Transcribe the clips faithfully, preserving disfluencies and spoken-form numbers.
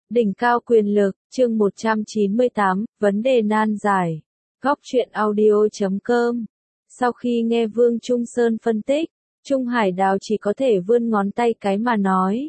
Đỉnh cao quyền lực, chương một trăm chín mươi tám, vấn đề nan giải. Góc truyện audio chấm com. Sau khi nghe Vương Trung Sơn phân tích, Trung Hải Đào chỉ có thể vươn ngón tay cái mà nói.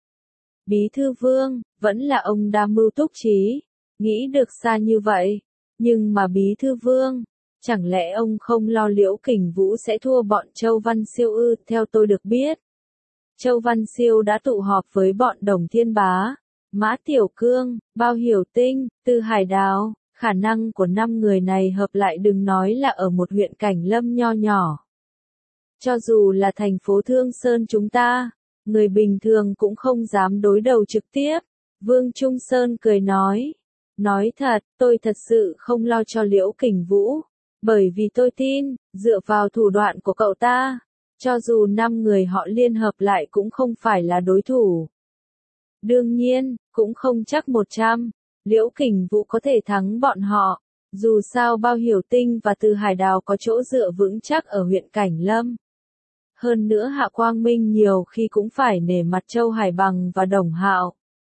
Bí thư Vương, vẫn là ông đa mưu túc trí, nghĩ được xa như vậy. Nhưng mà Bí thư Vương, chẳng lẽ ông không lo Liễu Kình Vũ sẽ thua bọn Châu Văn Siêu ư? Theo tôi được biết, Châu Văn Siêu đã tụ họp với bọn Đồng Thiên Bá, Mã Tiểu Cương, Bao Hiểu Tinh, Tư Hải Đào. Khả năng của năm người này hợp lại đừng nói là ở một huyện Cảnh Lâm nho nhỏ. Cho dù là thành phố Thương Sơn chúng ta, người bình thường cũng không dám đối đầu trực tiếp. Vương Trung Sơn cười nói. Nói thật, tôi thật sự không lo cho Liễu Kình Vũ. Bởi vì tôi tin, dựa vào thủ đoạn của cậu ta, cho dù năm người họ liên hợp lại cũng không phải là đối thủ. Đương nhiên, cũng không chắc một trăm. Liễu Kình Vũ có thể thắng bọn họ, dù sao Bao Hiểu Tinh và Từ Hải Đào có chỗ dựa vững chắc ở huyện Cảnh Lâm. Hơn nữa Hạ Quang Minh nhiều khi cũng phải nể mặt Châu Hải Bằng và Đồng Hạo.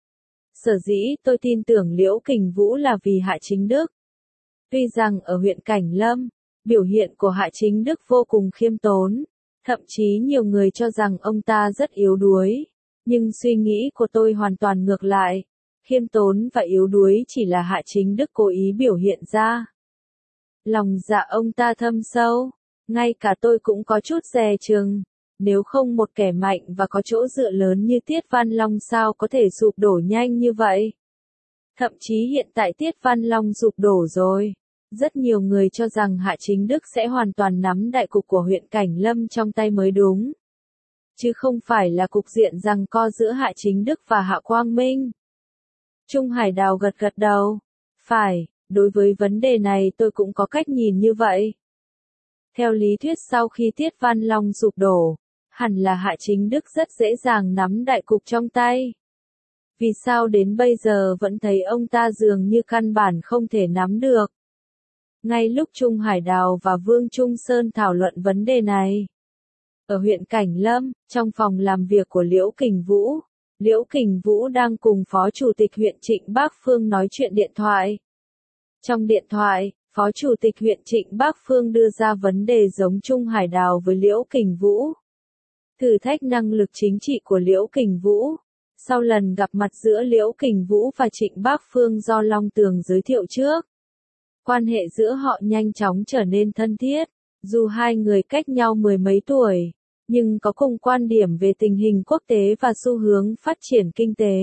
Sở dĩ tôi tin tưởng Liễu Kình Vũ là vì Hạ Chính Đức. Tuy rằng ở huyện Cảnh Lâm, biểu hiện của Hạ Chính Đức vô cùng khiêm tốn, thậm chí nhiều người cho rằng ông ta rất yếu đuối, nhưng suy nghĩ của tôi hoàn toàn ngược lại. Khiêm tốn và yếu đuối chỉ là Hạ Chính Đức cố ý biểu hiện ra. Lòng dạ ông ta thâm sâu, ngay cả tôi cũng có chút dè chừng, nếu không một kẻ mạnh và có chỗ dựa lớn như Tiết Văn Long sao có thể sụp đổ nhanh như vậy. Thậm chí hiện tại Tiết Văn Long sụp đổ rồi, rất nhiều người cho rằng Hạ Chính Đức sẽ hoàn toàn nắm đại cục của huyện Cảnh Lâm trong tay mới đúng. Chứ không phải là cục diện giằng co giữa Hạ Chính Đức và Hạ Quang Minh. Trung Hải Đào gật gật đầu. Phải, đối với vấn đề này tôi cũng có cách nhìn như vậy. Theo lý thuyết sau khi Tiết Văn Long sụp đổ, hẳn là Hạ Chính Đức rất dễ dàng nắm đại cục trong tay. Vì sao đến bây giờ vẫn thấy ông ta dường như căn bản không thể nắm được? Ngay lúc Trung Hải Đào và Vương Trung Sơn thảo luận vấn đề này, ở huyện Cảnh Lâm, trong phòng làm việc của Liễu Kình Vũ, Liễu Kình Vũ đang cùng Phó Chủ tịch huyện Trịnh Bác Phương nói chuyện điện thoại. Trong điện thoại, Phó Chủ tịch huyện Trịnh Bác Phương đưa ra vấn đề giống Trung Hải Đào với Liễu Kình Vũ. Thử thách năng lực chính trị của Liễu Kình Vũ. Sau lần gặp mặt giữa Liễu Kình Vũ và Trịnh Bác Phương do Long Tường giới thiệu trước, quan hệ giữa họ nhanh chóng trở nên thân thiết, dù hai người cách nhau mười mấy tuổi, nhưng có cùng quan điểm về tình hình quốc tế và xu hướng phát triển kinh tế.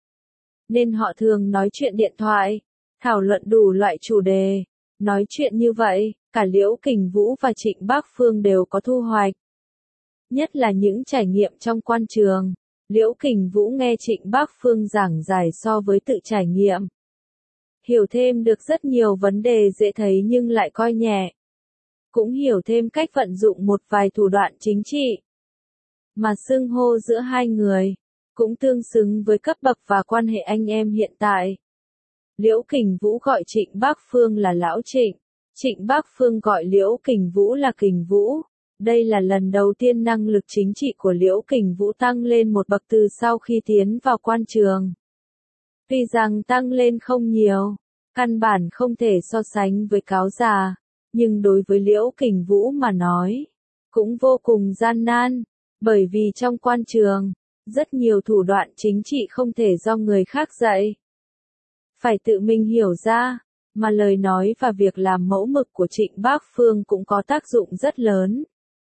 Nên họ thường nói chuyện điện thoại, thảo luận đủ loại chủ đề. Nói chuyện như vậy, cả Liễu Kình Vũ và Trịnh Bác Phương đều có thu hoạch. Nhất là những trải nghiệm trong quan trường, Liễu Kình Vũ nghe Trịnh Bác Phương giảng giải so với tự trải nghiệm. Hiểu thêm được rất nhiều vấn đề dễ thấy nhưng lại coi nhẹ. Cũng hiểu thêm cách vận dụng một vài thủ đoạn chính trị. Mà xưng hô giữa hai người, cũng tương xứng với cấp bậc và quan hệ anh em hiện tại. Liễu Kình Vũ gọi Trịnh Bác Phương là Lão Trịnh, Trịnh Bác Phương gọi Liễu Kình Vũ là Kình Vũ. Đây là lần đầu tiên năng lực chính trị của Liễu Kình Vũ tăng lên một bậc từ sau khi tiến vào quan trường. Tuy rằng tăng lên không nhiều, căn bản không thể so sánh với cáo già, nhưng đối với Liễu Kình Vũ mà nói, cũng vô cùng gian nan, bởi vì trong quan trường, rất nhiều thủ đoạn chính trị không thể do người khác dạy. Phải tự mình hiểu ra, mà lời nói và việc làm mẫu mực của Trịnh Bác Phương cũng có tác dụng rất lớn.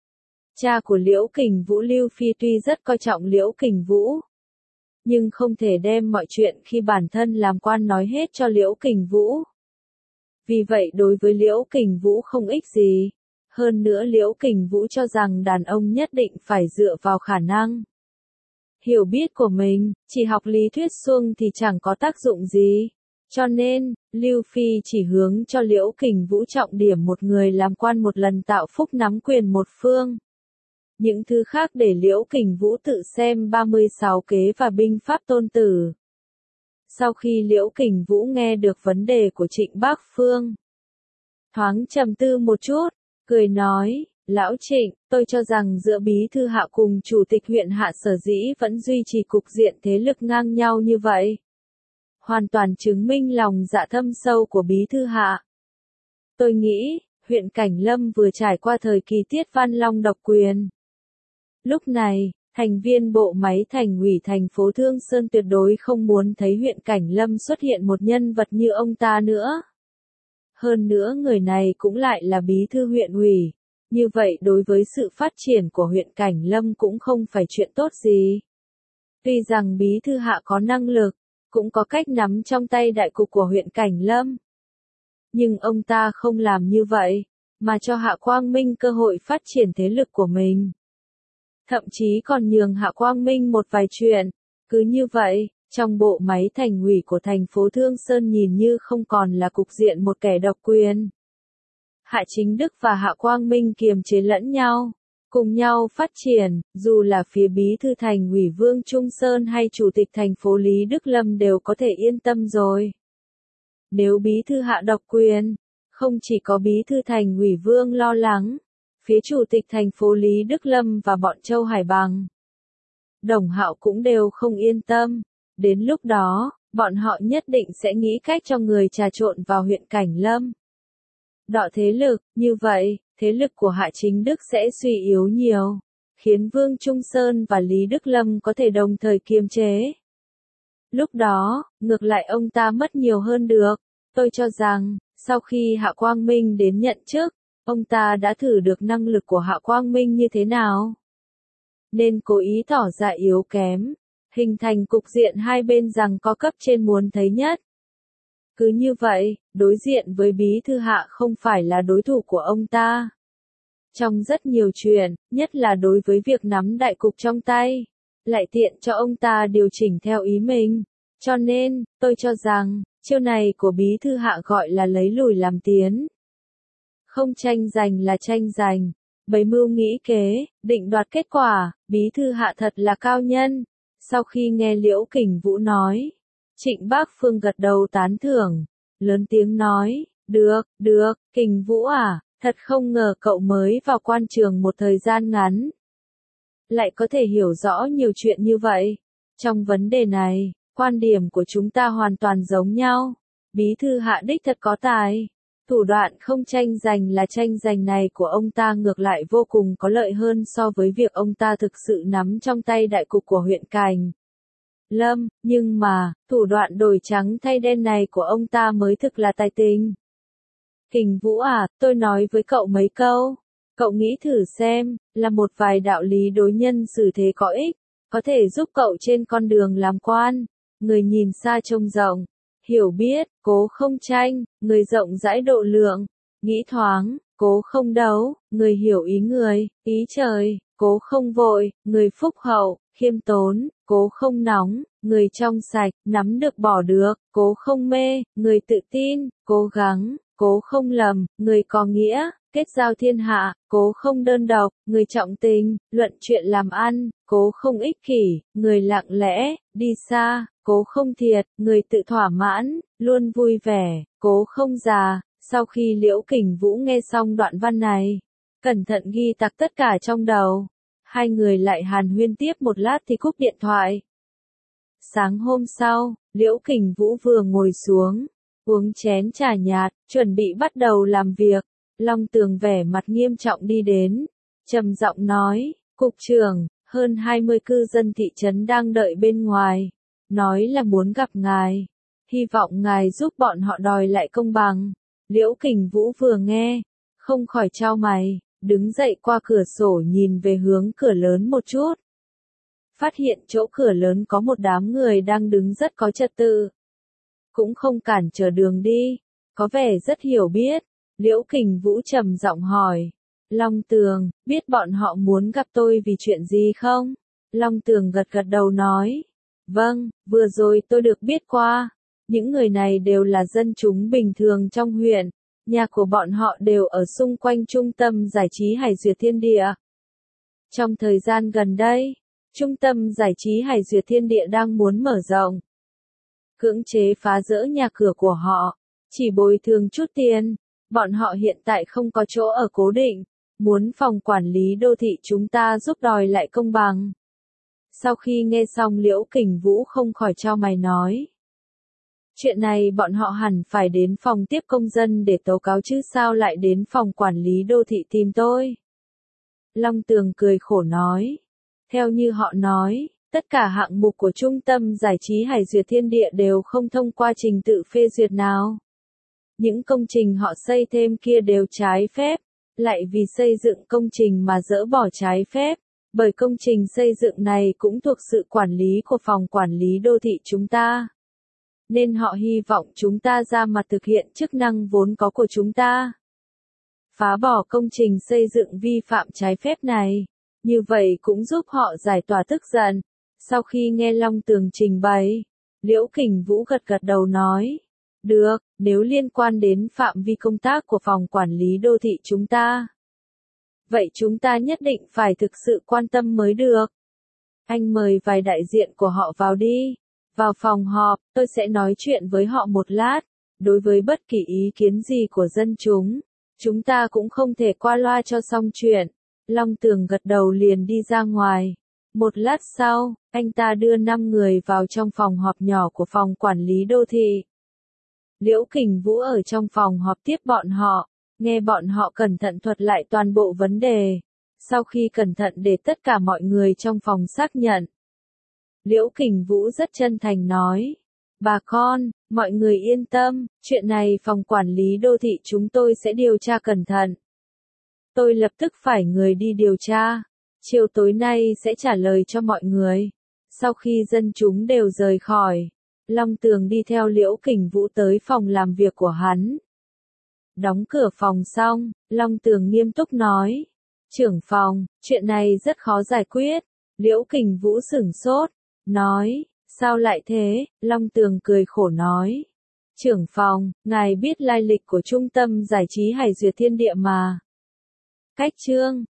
Cha của Liễu Kình Vũ Lưu Phi tuy rất coi trọng Liễu Kình Vũ, nhưng không thể đem mọi chuyện khi bản thân làm quan nói hết cho Liễu Kình Vũ. Vì vậy đối với Liễu Kình Vũ không ích gì. Hơn nữa Liễu Kình Vũ cho rằng đàn ông nhất định phải dựa vào khả năng hiểu biết của mình, chỉ học lý thuyết suông thì chẳng có tác dụng gì. Cho nên, Lưu Phi chỉ hướng cho Liễu Kình Vũ trọng điểm một người làm quan một lần tạo phúc nắm quyền một phương. Những thứ khác để Liễu Kình Vũ tự xem ba mươi sáu kế và binh pháp tôn tử. Sau khi Liễu Kình Vũ nghe được vấn đề của Trịnh Bác Phương, thoáng trầm tư một chút, cười nói, Lão Trịnh, tôi cho rằng giữa Bí thư Hạ cùng Chủ tịch huyện Hạ sở dĩ vẫn duy trì cục diện thế lực ngang nhau như vậy. hoàn toàn chứng minh lòng dạ thâm sâu của bí thư Hạ. Tôi nghĩ, huyện Cảnh Lâm vừa trải qua thời kỳ Tiết Văn Long độc quyền. Lúc này, thành viên bộ máy thành ủy thành phố Thương Sơn tuyệt đối không muốn thấy huyện Cảnh Lâm xuất hiện một nhân vật như ông ta nữa. Hơn nữa người này cũng lại là bí thư huyện ủy. Như vậy đối với sự phát triển của huyện Cảnh Lâm cũng không phải chuyện tốt gì. Tuy rằng bí thư Hạ có năng lực, cũng có cách nắm trong tay đại cục của huyện Cảnh Lâm. Nhưng ông ta không làm như vậy, mà cho Hạ Quang Minh cơ hội phát triển thế lực của mình. Thậm chí còn nhường Hạ Quang Minh một vài chuyện. Cứ như vậy, trong bộ máy thành ủy của thành phố Thương Sơn nhìn như không còn là cục diện một kẻ độc quyền. Hạ Chính Đức và Hạ Quang Minh kiềm chế lẫn nhau, cùng nhau phát triển, dù là phía bí thư thành ủy Vương Trung Sơn hay chủ tịch thành phố Lý Đức Lâm đều có thể yên tâm rồi. Nếu bí thư Hạ độc quyền, không chỉ có bí thư thành ủy Vương lo lắng, phía chủ tịch thành phố Lý Đức Lâm và bọn Châu Hải Bằng, Đồng Hạo cũng đều không yên tâm. Đến lúc đó, bọn họ nhất định sẽ nghĩ cách cho người trà trộn vào huyện Cảnh Lâm. Đọ thế lực, như vậy, thế lực của Hạ Chính Đức sẽ suy yếu nhiều, khiến Vương Trung Sơn và Lý Đức Lâm có thể đồng thời kiềm chế. Lúc đó, ngược lại ông ta mất nhiều hơn được. Tôi cho rằng, sau khi Hạ Quang Minh đến nhận chức, ông ta đã thử được năng lực của Hạ Quang Minh như thế nào. Nên cố ý tỏ ra yếu kém, hình thành cục diện hai bên giằng co cấp trên muốn thấy nhất. Cứ như vậy, đối diện với bí thư Hạ không phải là đối thủ của ông ta. Trong rất nhiều chuyện, nhất là đối với việc nắm đại cục trong tay, lại tiện cho ông ta điều chỉnh theo ý mình. Cho nên, tôi cho rằng, chiêu này của bí thư Hạ gọi là lấy lùi làm tiến. Không tranh giành là tranh giành. Bày mưu nghĩ kế, định đoạt kết quả, bí thư Hạ thật là cao nhân. Sau khi nghe Liễu Kình Vũ nói, Trịnh Bác Phương gật đầu tán thưởng, lớn tiếng nói, được, được, Kình Vũ à, thật không ngờ cậu mới vào quan trường một thời gian ngắn. Lại có thể hiểu rõ nhiều chuyện như vậy. Trong vấn đề này, quan điểm của chúng ta hoàn toàn giống nhau. Bí thư Hạ đích thật có tài. Thủ đoạn không tranh giành là tranh giành này của ông ta ngược lại vô cùng có lợi hơn so với việc ông ta thực sự nắm trong tay đại cục của huyện Cảnh Lâm, nhưng mà, thủ đoạn đổi trắng thay đen này của ông ta mới thực là tài tình. Kình Vũ à, tôi nói với cậu mấy câu, cậu nghĩ thử xem, là một vài đạo lý đối nhân xử thế có ích, có thể giúp cậu trên con đường làm quan, người nhìn xa trông rộng. Hiểu biết, cố không tranh, người rộng rãi độ lượng, nghĩ thoáng, cố không đấu, người hiểu ý người, ý trời, cố không vội, người phúc hậu, khiêm tốn, cố không nóng, người trong sạch, nắm được bỏ được, cố không mê, người tự tin, cố gắng, cố không lầm, người có nghĩa, kết giao thiên hạ, cố không đơn độc, người trọng tình, luận chuyện làm ăn, cố không ích kỷ, người lặng lẽ, đi xa, cố không thiệt, người tự thỏa mãn, luôn vui vẻ, cố không già. Sau khi Liễu Kình Vũ nghe xong đoạn văn này, cẩn thận ghi tạc tất cả trong đầu. Hai người lại hàn huyên tiếp một lát thì cúp điện thoại. Sáng hôm sau, Liễu Kình Vũ vừa ngồi xuống, uống chén trà nhạt, chuẩn bị bắt đầu làm việc. Long Tường vẻ mặt nghiêm trọng đi đến, trầm giọng nói, Cục trưởng, hơn hai mươi cư dân thị trấn đang đợi bên ngoài, nói là muốn gặp ngài, hy vọng ngài giúp bọn họ đòi lại công bằng. Liễu Kình Vũ vừa nghe, không khỏi chau mày, đứng dậy qua cửa sổ nhìn về hướng cửa lớn một chút. Phát hiện chỗ cửa lớn có một đám người đang đứng rất có trật tự. Cũng không cản trở đường đi, có vẻ rất hiểu biết. Liễu Kình Vũ trầm giọng hỏi, Long Tường, biết bọn họ muốn gặp tôi vì chuyện gì không? Long Tường gật gật đầu nói, vâng, vừa rồi tôi được biết qua. Những người này đều là dân chúng bình thường trong huyện, nhà của bọn họ đều ở xung quanh trung tâm giải trí Hải Duyệt Thiên Địa. Trong thời gian gần đây, trung tâm giải trí Hải Duyệt Thiên Địa đang muốn mở rộng, cưỡng chế phá rỡ nhà cửa của họ, chỉ bồi thường chút tiền. Bọn họ hiện tại không có chỗ ở cố định, muốn phòng quản lý đô thị chúng ta giúp đòi lại công bằng. Sau khi nghe xong Liễu Kình Vũ không khỏi chau mày nói, Chuyện này bọn họ hẳn phải đến phòng tiếp công dân để tố cáo chứ sao lại đến phòng quản lý đô thị tìm tôi. Long Tường cười khổ nói. Theo như họ nói, tất cả hạng mục của Trung tâm Giải trí Hải Duyệt Thiên Địa đều không thông qua trình tự phê duyệt nào. Những công trình họ xây thêm kia đều trái phép, lại vì xây dựng công trình mà dỡ bỏ trái phép, bởi công trình xây dựng này cũng thuộc sự quản lý của phòng quản lý đô thị chúng ta. Nên họ hy vọng chúng ta ra mặt thực hiện chức năng vốn có của chúng ta. Phá bỏ công trình xây dựng vi phạm trái phép này, như vậy cũng giúp họ giải tỏa tức giận. Sau khi nghe Long Tường trình bày, Liễu Kình Vũ gật gật đầu nói, được, nếu liên quan đến phạm vi công tác của phòng quản lý đô thị chúng ta, vậy chúng ta nhất định phải thực sự quan tâm mới được. Anh mời vài đại diện của họ vào đi. Vào phòng họp, tôi sẽ nói chuyện với họ một lát. Đối với bất kỳ ý kiến gì của dân chúng, chúng ta cũng không thể qua loa cho xong chuyện. Long Tường gật đầu liền đi ra ngoài. Một lát sau, anh ta đưa năm người vào trong phòng họp nhỏ của phòng quản lý đô thị. Liễu Kình Vũ ở trong phòng họp tiếp bọn họ, nghe bọn họ cẩn thận thuật lại toàn bộ vấn đề. Sau khi cẩn thận để tất cả mọi người trong phòng xác nhận, Liễu Kình Vũ rất chân thành nói, bà con, mọi người yên tâm, chuyện này phòng quản lý đô thị chúng tôi sẽ điều tra cẩn thận. Tôi lập tức phải người đi điều tra, chiều tối nay sẽ trả lời cho mọi người. Sau khi dân chúng đều rời khỏi, Long Tường đi theo Liễu Kình Vũ tới phòng làm việc của hắn. Đóng cửa phòng xong, Long Tường nghiêm túc nói, trưởng phòng, chuyện này rất khó giải quyết. Liễu Kình Vũ sửng sốt, nói, sao lại thế? Long Tường cười khổ nói, trưởng phòng, ngài biết lai lịch của Trung tâm Giải trí Hải Duyệt Thiên Địa mà. Cách chương